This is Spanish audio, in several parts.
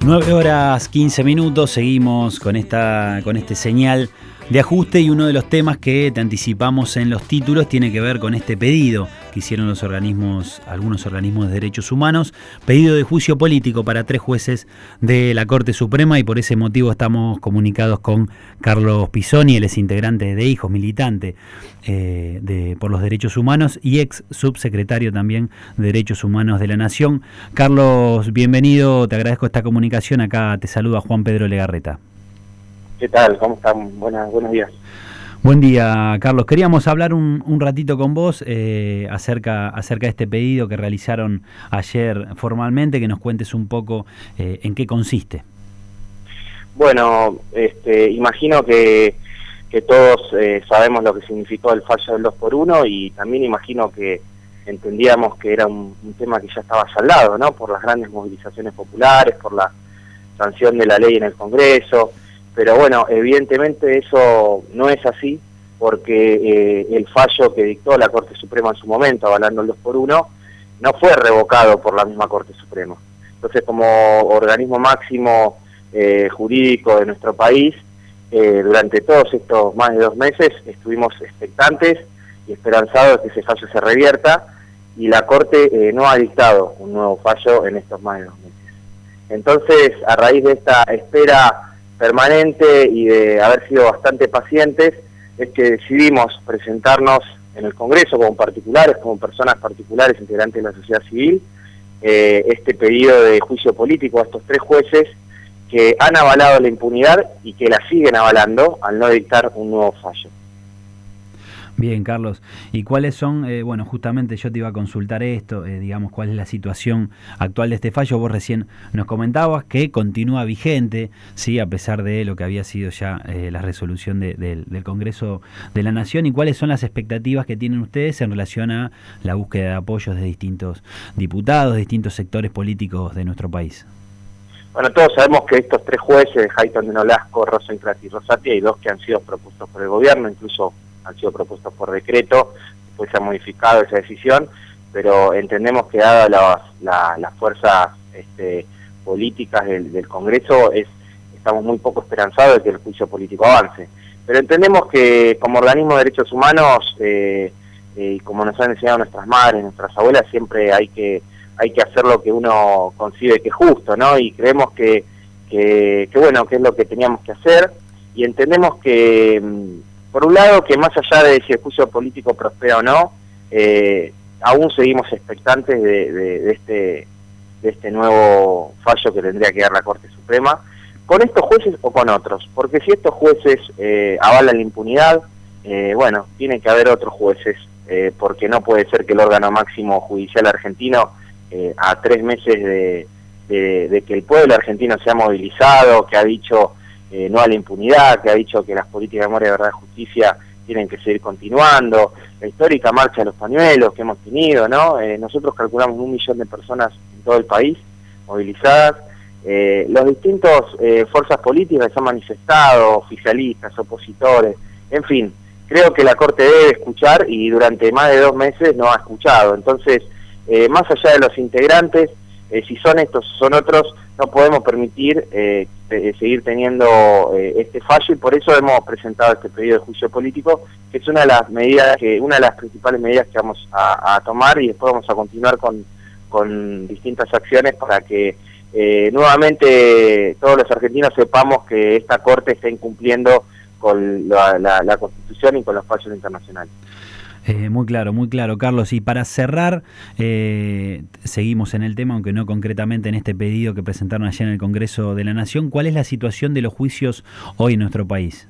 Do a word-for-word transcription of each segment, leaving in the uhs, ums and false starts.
nueve horas quince minutos, seguimos con esta con este señal de ajuste y uno de los temas que te anticipamos en los títulos tiene que ver con este pedido que hicieron los organismos, algunos organismos de derechos humanos, pedido de juicio político para tres jueces de la Corte Suprema, y por ese motivo estamos comunicados con Carlos Pisoni. Él es integrante de Hijos, militante eh, de, por los derechos humanos y ex subsecretario también de Derechos Humanos de la Nación. Carlos, bienvenido, te agradezco esta comunicación. Acá te saluda Juan Pedro Legarreta. ¿Qué tal? ¿Cómo están? Buenas, buenos días. Buen día, Carlos. Queríamos hablar un, un ratito con vos eh, acerca, acerca de este pedido que realizaron ayer formalmente, que nos cuentes un poco eh, en qué consiste. Bueno, este, imagino que, que todos eh, sabemos lo que significó el fallo del dos por uno, y también imagino que entendíamos que era un, un tema que ya estaba saldado, ¿no? Por las grandes movilizaciones populares, por la sanción de la ley en el Congreso. Pero bueno, evidentemente eso no es así, porque eh, el fallo que dictó la Corte Suprema en su momento, avalando el dos por uno, no fue revocado por la misma Corte Suprema. Entonces, como organismo máximo eh, jurídico de nuestro país, eh, durante todos estos más de dos meses estuvimos expectantes y esperanzados de que ese fallo se revierta, y la Corte eh, no ha dictado un nuevo fallo en estos más de dos meses. Entonces, a raíz de esta espera permanente y de haber sido bastante pacientes, es que decidimos presentarnos en el Congreso como particulares, como personas particulares integrantes de la sociedad civil, eh, este pedido de juicio político a estos tres jueces que han avalado la impunidad y que la siguen avalando al no dictar un nuevo fallo. Bien, Carlos. ¿Y cuáles son, eh, bueno, justamente yo te iba a consultar esto, eh, digamos, cuál es la situación actual de este fallo? Vos recién nos comentabas que continúa vigente, sí, a pesar de lo que había sido ya eh, la resolución de, de, del Congreso de la Nación. ¿Y cuáles son las expectativas que tienen ustedes en relación a la búsqueda de apoyos de distintos diputados, de distintos sectores políticos de nuestro país? Bueno, todos sabemos que estos tres jueces, Hayton de Nolasco, Rosenkrantz y Rosati, hay dos que han sido propuestos por el gobierno, incluso han sido propuestos por decreto, después se ha modificado esa decisión, pero entendemos que dadas las, la, las fuerzas este, políticas del, del Congreso, es, estamos muy poco esperanzados de que el juicio político avance. Pero entendemos que como organismo de derechos humanos, eh, eh, y como nos han enseñado nuestras madres, nuestras abuelas, siempre hay que hay que hacer lo que uno concibe que es justo, ¿no? Y creemos que, que, que bueno, que es lo que teníamos que hacer, y entendemos que por un lado, que más allá de si el juicio político prospera o no, eh, aún seguimos expectantes de, de, de, este, de este nuevo fallo que tendría que dar la Corte Suprema, con estos jueces o con otros, porque si estos jueces eh, avalan la impunidad, eh, bueno, tiene que haber otros jueces, eh, porque no puede ser que el órgano máximo judicial argentino, eh, a tres meses de, de, de que el pueblo argentino se ha movilizado, que ha dicho Eh, no a la impunidad, que ha dicho que las políticas de memoria, verdad y justicia tienen que seguir continuando, la histórica marcha de los pañuelos que hemos tenido, ¿no? Eh, nosotros calculamos un millón de personas en todo el país movilizadas, eh, los distintos eh, fuerzas políticas que se han manifestado, oficialistas, opositores, en fin, creo que la Corte debe escuchar, y durante más de dos meses no ha escuchado. Entonces, eh, más allá de los integrantes, eh, si son estos o son otros, no podemos permitir eh, eh, seguir teniendo eh, este fallo, y por eso hemos presentado este pedido de juicio político, que es una de las medidas, que una de las principales medidas que vamos a, a tomar, y después vamos a continuar con, con distintas acciones para que eh, nuevamente todos los argentinos sepamos que esta Corte está incumpliendo con la, la, la Constitución y con los fallos internacionales. Eh, muy claro, muy claro, Carlos. Y para cerrar, eh, seguimos en el tema, aunque no concretamente en este pedido que presentaron ayer en el Congreso de la Nación. ¿Cuál es la situación de los juicios hoy en nuestro país?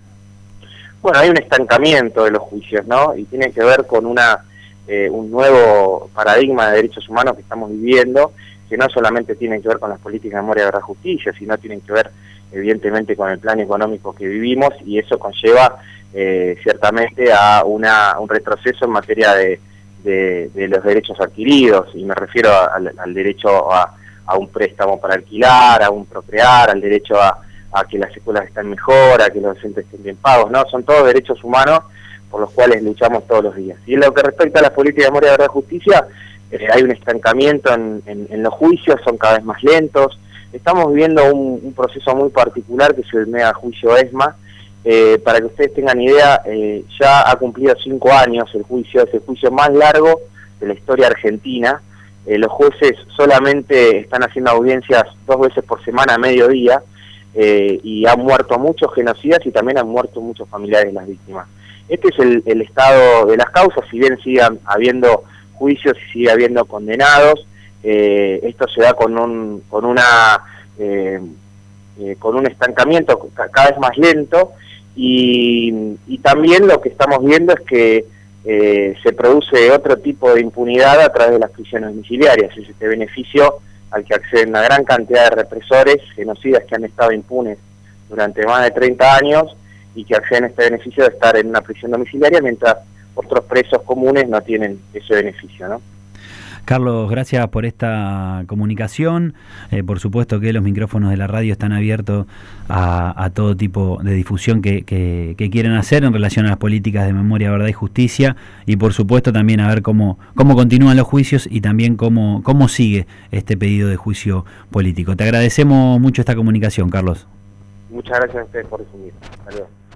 Bueno, hay un estancamiento de los juicios, ¿no? Y tiene que ver con una eh, un nuevo paradigma de derechos humanos que estamos viviendo, que no solamente tiene que ver con las políticas de memoria, verdad y justicia, sino tienen que ver evidentemente con el plan económico que vivimos, y eso conlleva eh, ciertamente a una, un retroceso en materia de, de, de los derechos adquiridos, y me refiero a, al, al derecho a, a un préstamo para alquilar, a un procrear, al derecho a, a que las escuelas estén mejor, a que los docentes estén bien pagos, ¿no? Son todos derechos humanos por los cuales luchamos todos los días. Y en lo que respecta a las políticas de memoria, verdad y justicia, eh, hay un estancamiento en, en, en los juicios, son cada vez más lentos, estamos viviendo un, un proceso muy particular que es el mega juicio ESMA. Eh, para que ustedes tengan idea, eh, ya ha cumplido cinco años el juicio, es el juicio más largo de la historia argentina. Eh, los jueces solamente están haciendo audiencias dos veces por semana a mediodía, eh, y han muerto muchos genocidas y también han muerto muchos familiares de las víctimas. Este es el, el estado de las causas, si bien sigan habiendo juicios y sigue habiendo condenados, eh, esto se da con un con una eh, eh, con un estancamiento cada vez más lento, y, y también lo que estamos viendo es que eh, se produce otro tipo de impunidad a través de las prisiones domiciliarias. Es este beneficio al que acceden una gran cantidad de represores, genocidas que han estado impunes durante más de treinta años y que acceden a este beneficio de estar en una prisión domiciliaria, mientras otros presos comunes no tienen ese beneficio, ¿no? Carlos, gracias por esta comunicación. Eh, por supuesto que los micrófonos de la radio están abiertos a, a todo tipo de difusión que, que, que quieran hacer en relación a las políticas de memoria, verdad y justicia, y por supuesto también a ver cómo, cómo continúan los juicios y también cómo, cómo sigue este pedido de juicio político. Te agradecemos mucho esta comunicación, Carlos. Muchas gracias a ustedes por difundir. Hasta luego.